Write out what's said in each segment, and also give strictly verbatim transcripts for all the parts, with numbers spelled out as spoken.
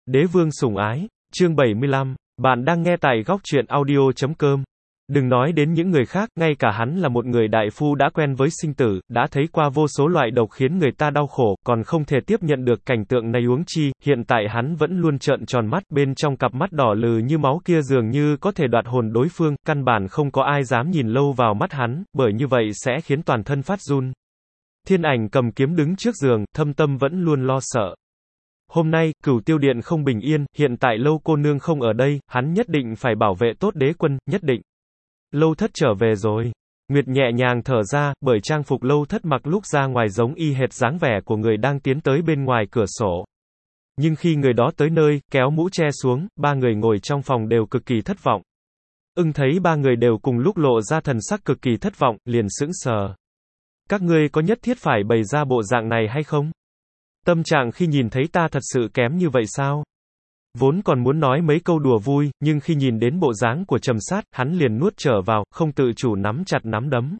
Đế vương sủng ái, chương bảy mươi lăm, bạn đang nghe tại góc truyện audio chấm com. Đừng nói đến những người khác, ngay cả hắn là một người đại phu đã quen với sinh tử, đã thấy qua vô số loại độc khiến người ta đau khổ, còn không thể tiếp nhận được cảnh tượng này huống chi, hiện tại hắn vẫn luôn trợn tròn mắt, bên trong cặp mắt đỏ lừ như máu kia dường như có thể đoạt hồn đối phương, căn bản không có ai dám nhìn lâu vào mắt hắn, bởi như vậy sẽ khiến toàn thân phát run. Thiên ảnh cầm kiếm đứng trước giường, thâm tâm vẫn luôn lo sợ. Hôm nay, Cửu Tiêu Điện không bình yên, hiện tại Lâu cô nương không ở đây, hắn nhất định phải bảo vệ tốt đế quân, nhất định. Lâu Thất trở về rồi. Nguyệt nhẹ nhàng thở ra, bởi trang phục Lâu Thất mặc lúc ra ngoài giống y hệt dáng vẻ của người đang tiến tới bên ngoài cửa sổ. Nhưng khi người đó tới nơi, kéo mũ che xuống, ba người ngồi trong phòng đều cực kỳ thất vọng. Ưng thấy ba người đều cùng lúc lộ ra thần sắc cực kỳ thất vọng, liền sững sờ. Các ngươi có nhất thiết phải bày ra bộ dạng này hay không? Tâm trạng khi nhìn thấy ta thật sự kém như vậy sao? Vốn còn muốn nói mấy câu đùa vui, nhưng khi nhìn đến bộ dáng của Trầm Sát, hắn liền nuốt trở vào, không tự chủ nắm chặt nắm đấm.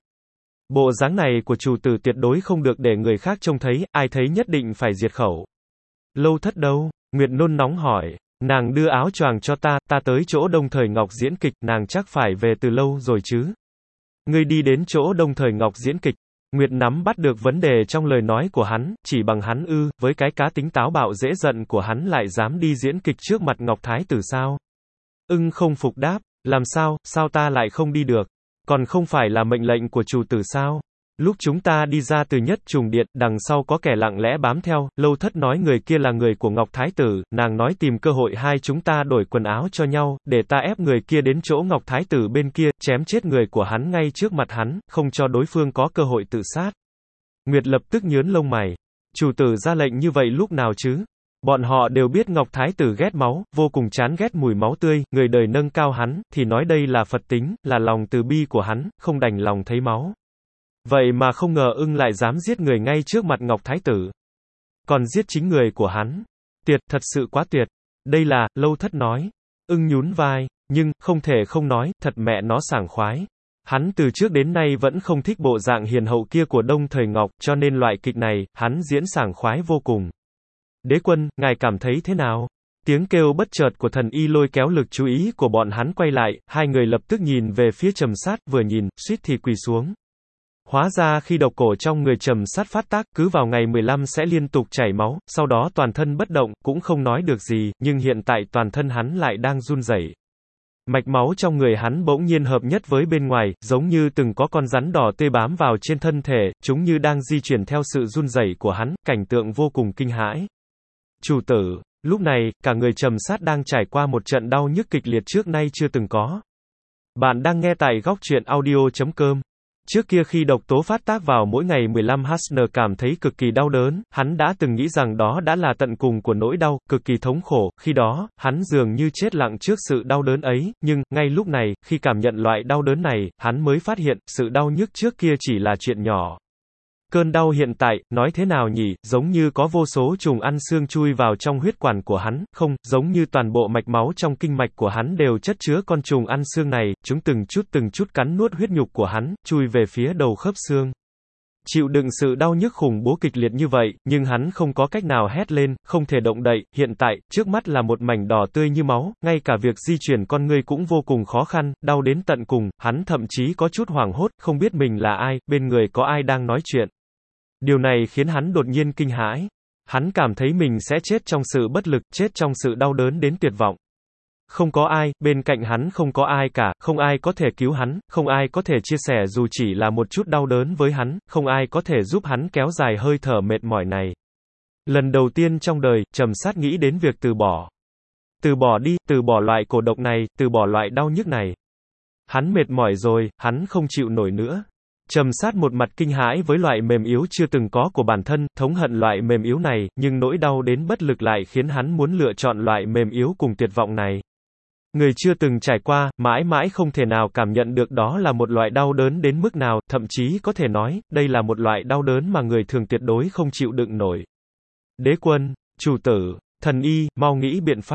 Bộ dáng này của chủ tử tuyệt đối không được để người khác trông thấy, ai thấy nhất định phải diệt khẩu. Lâu Thất đâu? Nguyệt nôn nóng hỏi. Nàng đưa áo choàng cho ta, ta tới chỗ Đông Thời Ngọc diễn kịch, nàng chắc phải về từ lâu rồi chứ? Ngươi đi đến chỗ Đông Thời Ngọc diễn kịch. Nguyệt nắm bắt được vấn đề trong lời nói của hắn, chỉ bằng hắn ư, với cái cá tính táo bạo dễ giận của hắn lại dám đi diễn kịch trước mặt Ngọc Thái tử sao? Ưng không phục đáp, làm sao, sao ta lại không đi được? Còn không phải là mệnh lệnh của chủ tử sao? Lúc chúng ta đi ra từ Nhất Trùng Điện, đằng sau có kẻ lặng lẽ bám theo, Lâu Thất nói người kia là người của Ngọc Thái tử, nàng nói tìm cơ hội hai chúng ta đổi quần áo cho nhau, để ta ép người kia đến chỗ Ngọc Thái tử bên kia, chém chết người của hắn ngay trước mặt hắn, không cho đối phương có cơ hội tự sát. Nguyệt lập tức nhướng lông mày. Chủ tử ra lệnh như vậy lúc nào chứ? Bọn họ đều biết Ngọc Thái tử ghét máu, vô cùng chán ghét mùi máu tươi, người đời nâng cao hắn, thì nói đây là Phật tính, là lòng từ bi của hắn, không đành lòng thấy máu. Vậy mà không ngờ Ưng lại dám giết người ngay trước mặt Ngọc Thái tử. Còn giết chính người của hắn. Tuyệt, thật sự quá tuyệt. Đây là, Lâu Thất nói. Ưng nhún vai, nhưng, không thể không nói, thật mẹ nó sảng khoái. Hắn từ trước đến nay vẫn không thích bộ dạng hiền hậu kia của Đông Thời Ngọc, cho nên loại kịch này, hắn diễn sảng khoái vô cùng. Đế quân, ngài cảm thấy thế nào? Tiếng kêu bất chợt của thần y lôi kéo lực chú ý của bọn hắn quay lại, hai người lập tức nhìn về phía Trầm Sát, vừa nhìn, suýt thì quỳ xuống. Hóa ra khi độc cổ trong người Trầm Sát phát tác, cứ vào ngày mười lăm sẽ liên tục chảy máu, sau đó toàn thân bất động, cũng không nói được gì, nhưng hiện tại toàn thân hắn lại đang run rẩy. Mạch máu trong người hắn bỗng nhiên hợp nhất với bên ngoài, giống như từng có con rắn đỏ tê bám vào trên thân thể, chúng như đang di chuyển theo sự run rẩy của hắn, cảnh tượng vô cùng kinh hãi. Chủ tử, lúc này, cả người Trầm Sát đang trải qua một trận đau nhức kịch liệt trước nay chưa từng có. Bạn đang nghe tại góc truyện audio chấm com. Trước kia khi độc tố phát tác vào mỗi ngày mười lăm Hn cảm thấy cực kỳ đau đớn, hắn đã từng nghĩ rằng đó đã là tận cùng của nỗi đau, cực kỳ thống khổ, khi đó, hắn dường như chết lặng trước sự đau đớn ấy, nhưng, ngay lúc này, khi cảm nhận loại đau đớn này, hắn mới phát hiện, sự đau nhức trước kia chỉ là chuyện nhỏ. Cơn đau hiện tại, nói thế nào nhỉ, giống như có vô số trùng ăn xương chui vào trong huyết quản của hắn, không, giống như toàn bộ mạch máu trong kinh mạch của hắn đều chất chứa con trùng ăn xương này, chúng từng chút từng chút cắn nuốt huyết nhục của hắn, chui về phía đầu khớp xương. Chịu đựng sự đau nhức khủng bố kịch liệt như vậy, nhưng hắn không có cách nào hét lên, không thể động đậy, hiện tại, trước mắt là một mảnh đỏ tươi như máu, ngay cả việc di chuyển con ngươi cũng vô cùng khó khăn, đau đến tận cùng, hắn thậm chí có chút hoảng hốt, không biết mình là ai, bên người có ai đang nói chuyện. Điều này khiến hắn đột nhiên kinh hãi. Hắn cảm thấy mình sẽ chết trong sự bất lực, chết trong sự đau đớn đến tuyệt vọng. Không có ai, bên cạnh hắn không có ai cả, không ai có thể cứu hắn, không ai có thể chia sẻ dù chỉ là một chút đau đớn với hắn, không ai có thể giúp hắn kéo dài hơi thở mệt mỏi này. Lần đầu tiên trong đời, Trầm Sát nghĩ đến việc từ bỏ. Từ bỏ đi, từ bỏ loại cổ độc này, từ bỏ loại đau nhức này. Hắn mệt mỏi rồi, hắn không chịu nổi nữa. Trầm Sát một mặt kinh hãi với loại mềm yếu chưa từng có của bản thân, thống hận loại mềm yếu này, nhưng nỗi đau đến bất lực lại khiến hắn muốn lựa chọn loại mềm yếu cùng tuyệt vọng này. Người chưa từng trải qua, mãi mãi không thể nào cảm nhận được đó là một loại đau đớn đến mức nào, thậm chí có thể nói, đây là một loại đau đớn mà người thường tuyệt đối không chịu đựng nổi. Đế quân, chủ tử, thần y, mau nghĩ biện pháp.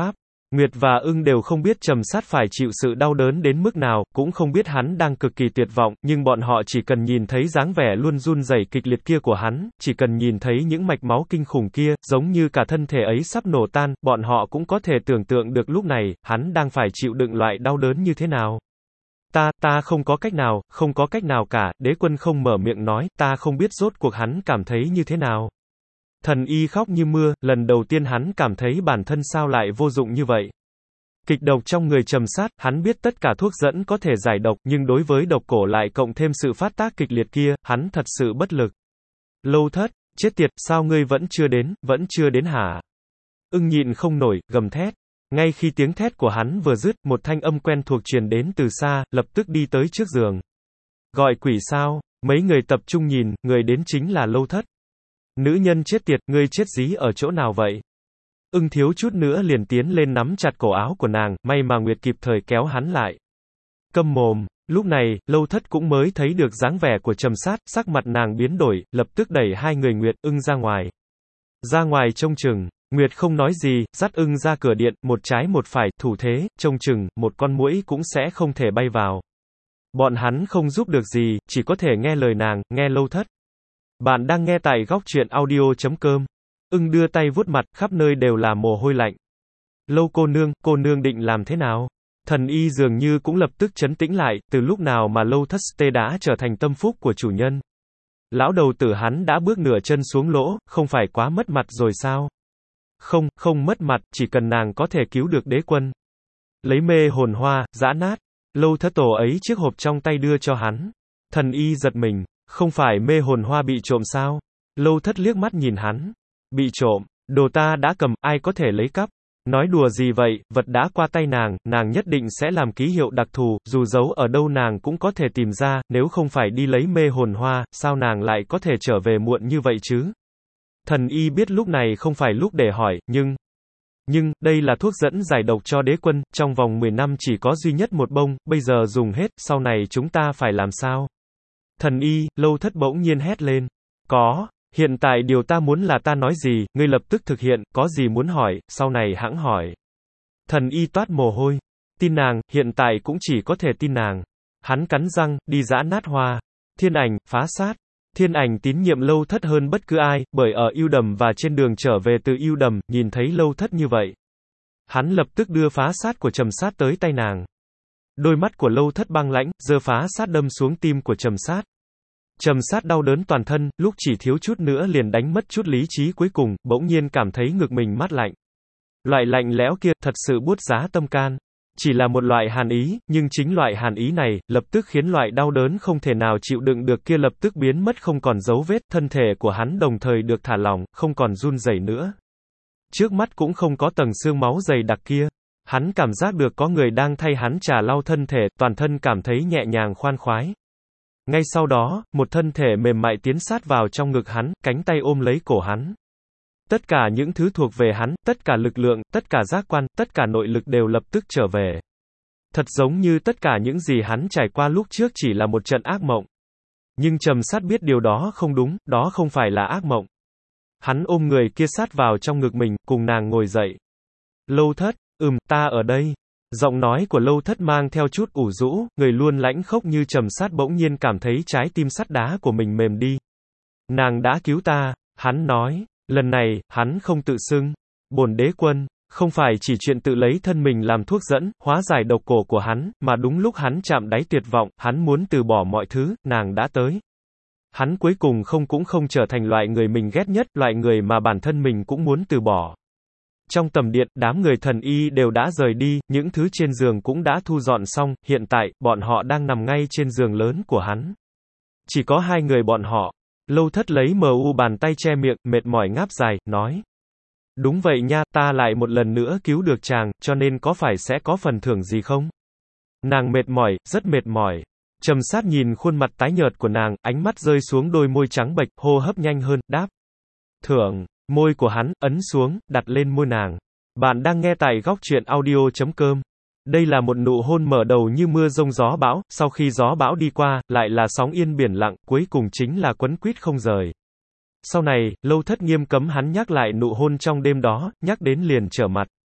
Nguyệt và ưng đều không biết Trầm Sát phải chịu sự đau đớn đến mức nào, cũng không biết hắn đang cực kỳ tuyệt vọng, nhưng bọn họ chỉ cần nhìn thấy dáng vẻ luôn run rẩy kịch liệt kia của hắn, chỉ cần nhìn thấy những mạch máu kinh khủng kia, giống như cả thân thể ấy sắp nổ tan, bọn họ cũng có thể tưởng tượng được lúc này, hắn đang phải chịu đựng loại đau đớn như thế nào. Ta, ta không có cách nào, không có cách nào cả, đế quân không mở miệng nói, ta không biết rốt cuộc hắn cảm thấy như thế nào. Thần y khóc như mưa, lần đầu tiên hắn cảm thấy bản thân sao lại vô dụng như vậy. Kịch độc trong người Trầm Sát, hắn biết tất cả thuốc dẫn có thể giải độc, nhưng đối với độc cổ lại cộng thêm sự phát tác kịch liệt kia, hắn thật sự bất lực. Lâu Thất, chết tiệt, sao ngươi vẫn chưa đến, vẫn chưa đến hả? Ưng nhịn không nổi, gầm thét. Ngay khi tiếng thét của hắn vừa dứt, một thanh âm quen thuộc truyền đến từ xa, lập tức đi tới trước giường. Gọi quỷ sao? Mấy người tập trung nhìn, người đến chính là Lâu Thất. Nữ nhân chết tiệt, ngươi chết dí ở chỗ nào vậy? Ưng thiếu chút nữa liền tiến lên nắm chặt cổ áo của nàng, may mà Nguyệt kịp thời kéo hắn lại. Câm mồm, lúc này, Lâu Thất cũng mới thấy được dáng vẻ của Trầm Sát, sắc mặt nàng biến đổi, lập tức đẩy hai người Nguyệt, ưng ra ngoài. Ra ngoài trông chừng, Nguyệt không nói gì, dắt ưng ra cửa điện, một trái một phải, thủ thế, trông chừng, một con muỗi cũng sẽ không thể bay vào. Bọn hắn không giúp được gì, chỉ có thể nghe lời nàng, nghe Lâu Thất. Bạn đang nghe tại góc truyện audio chấm com. Ưng đưa tay vuốt mặt, khắp nơi đều là mồ hôi lạnh. Lâu cô nương, cô nương định làm thế nào? Thần y dường như cũng lập tức trấn tĩnh lại, từ lúc nào mà Lâu Thất tê đã trở thành tâm phúc của chủ nhân. Lão đầu tử hắn đã bước nửa chân xuống lỗ, không phải quá mất mặt rồi sao? Không, không mất mặt, chỉ cần nàng có thể cứu được đế quân. Lấy mê hồn hoa, giã nát. Lâu Thất tổ ấy chiếc hộp trong tay đưa cho hắn. Thần y giật mình, không phải mê hồn hoa bị trộm sao? Lâu Thất liếc mắt nhìn hắn. Bị trộm, đồ ta đã cầm, ai có thể lấy cắp? Nói đùa gì vậy, vật đã qua tay nàng, nàng nhất định sẽ làm ký hiệu đặc thù, dù giấu ở đâu nàng cũng có thể tìm ra, nếu không phải đi lấy mê hồn hoa, sao nàng lại có thể trở về muộn như vậy chứ? Thần y biết lúc này không phải lúc để hỏi, nhưng... Nhưng, đây là thuốc dẫn giải độc cho đế quân, trong vòng mười năm chỉ có duy nhất một bông, bây giờ dùng hết, sau này chúng ta phải làm sao? Thần y, Lâu Thất bỗng nhiên hét lên. Có, hiện tại điều ta muốn là ta nói gì, ngươi lập tức thực hiện, có gì muốn hỏi, sau này hãng hỏi. Thần y toát mồ hôi. Tin nàng, hiện tại cũng chỉ có thể tin nàng. Hắn cắn răng, đi giã nát hoa. Thiên Ảnh, phá sát. Thiên Ảnh tín nhiệm Lâu Thất hơn bất cứ ai, bởi ở Ưu Đầm và trên đường trở về từ Ưu Đầm, nhìn thấy Lâu Thất như vậy. Hắn lập tức đưa phá sát của Trầm Sát tới tay nàng. Đôi mắt của Lâu Thất băng lãnh, giơ phá sát đâm xuống tim của Trầm Sát. Trầm Sát đau đớn toàn thân, lúc chỉ thiếu chút nữa liền đánh mất chút lý trí cuối cùng, bỗng nhiên cảm thấy ngực mình mát lạnh. Loại lạnh lẽo kia, thật sự buốt giá tâm can. Chỉ là một loại hàn ý, nhưng chính loại hàn ý này, lập tức khiến loại đau đớn không thể nào chịu đựng được kia lập tức biến mất không còn dấu vết, thân thể của hắn đồng thời được thả lỏng, không còn run rẩy nữa. Trước mắt cũng không có tầng xương máu dày đặc kia. Hắn cảm giác được có người đang thay hắn trà lau thân thể, toàn thân cảm thấy nhẹ nhàng khoan khoái. Ngay sau đó, một thân thể mềm mại tiến sát vào trong ngực hắn, cánh tay ôm lấy cổ hắn. Tất cả những thứ thuộc về hắn, tất cả lực lượng, tất cả giác quan, tất cả nội lực đều lập tức trở về. Thật giống như tất cả những gì hắn trải qua lúc trước chỉ là một trận ác mộng. Nhưng Trầm Sát biết điều đó không đúng, đó không phải là ác mộng. Hắn ôm người kia sát vào trong ngực mình, cùng nàng ngồi dậy. Lâu Thất, ừm, ta ở đây. Giọng nói của Lâu Thất mang theo chút ủ rũ, người luôn lãnh khốc như Trầm Sát bỗng nhiên cảm thấy trái tim sắt đá của mình mềm đi. Nàng đã cứu ta, hắn nói. Lần này, hắn không tự xưng. Bổn đế quân, không phải chỉ chuyện tự lấy thân mình làm thuốc dẫn, hóa giải độc cổ của hắn, mà đúng lúc hắn chạm đáy tuyệt vọng, hắn muốn từ bỏ mọi thứ, nàng đã tới. Hắn cuối cùng không cũng không trở thành loại người mình ghét nhất, loại người mà bản thân mình cũng muốn từ bỏ. Trong tầm điện, đám người thần y đều đã rời đi, những thứ trên giường cũng đã thu dọn xong, hiện tại, bọn họ đang nằm ngay trên giường lớn của hắn. Chỉ có hai người bọn họ. Lâu Thất lấy mờ u bàn tay che miệng, mệt mỏi ngáp dài, nói. Đúng vậy nha, ta lại một lần nữa cứu được chàng, cho nên có phải sẽ có phần thưởng gì không? Nàng mệt mỏi, rất mệt mỏi. Trầm Sát nhìn khuôn mặt tái nhợt của nàng, ánh mắt rơi xuống đôi môi trắng bệch, hô hấp nhanh hơn, đáp. Thưởng, môi của hắn, ấn xuống, đặt lên môi nàng. Bạn đang nghe tại góc truyện audio chấm com. Đây là một nụ hôn mở đầu như mưa rông gió bão, sau khi gió bão đi qua, lại là sóng yên biển lặng, cuối cùng chính là quấn quýt không rời. Sau này, Lâu Thất nghiêm cấm hắn nhắc lại nụ hôn trong đêm đó, nhắc đến liền trở mặt.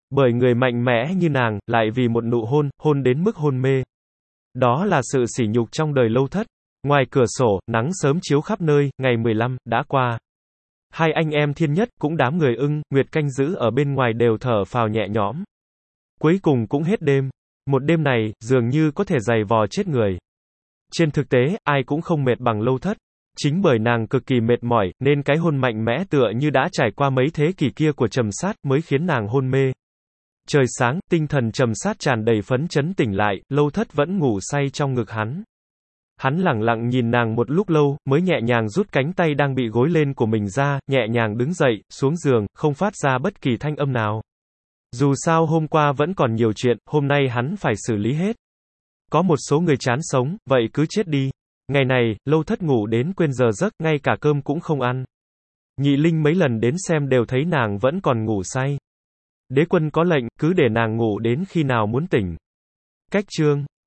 Bởi người mạnh mẽ như nàng, lại vì một nụ hôn, hôn đến mức hôn mê. Đó là sự sỉ nhục trong đời Lâu Thất. Ngoài cửa sổ, nắng sớm chiếu khắp nơi, ngày mười lăm, đã qua. Hai anh em Thiên Nhất, cũng đám người Ưng, Nguyệt canh giữ ở bên ngoài đều thở phào nhẹ nhõm. Cuối cùng cũng hết đêm. Một đêm này, dường như có thể giày vò chết người. Trên thực tế, ai cũng không mệt bằng Lâu Thất. Chính bởi nàng cực kỳ mệt mỏi, nên cái hôn mạnh mẽ tựa như đã trải qua mấy thế kỷ kia của Trầm Sát, mới khiến nàng hôn mê. Trời sáng, tinh thần Trầm Sát tràn đầy phấn chấn tỉnh lại, Lâu Thất vẫn ngủ say trong ngực hắn. Hắn lẳng lặng nhìn nàng một lúc lâu, mới nhẹ nhàng rút cánh tay đang bị gối lên của mình ra, nhẹ nhàng đứng dậy, xuống giường, không phát ra bất kỳ thanh âm nào. Dù sao hôm qua vẫn còn nhiều chuyện, hôm nay hắn phải xử lý hết. Có một số người chán sống, vậy cứ chết đi. Ngày này, Lâu Thất ngủ đến quên giờ giấc, ngay cả cơm cũng không ăn. Nhị Linh mấy lần đến xem đều thấy nàng vẫn còn ngủ say. Đế quân có lệnh, cứ để nàng ngủ đến khi nào muốn tỉnh. Cách chương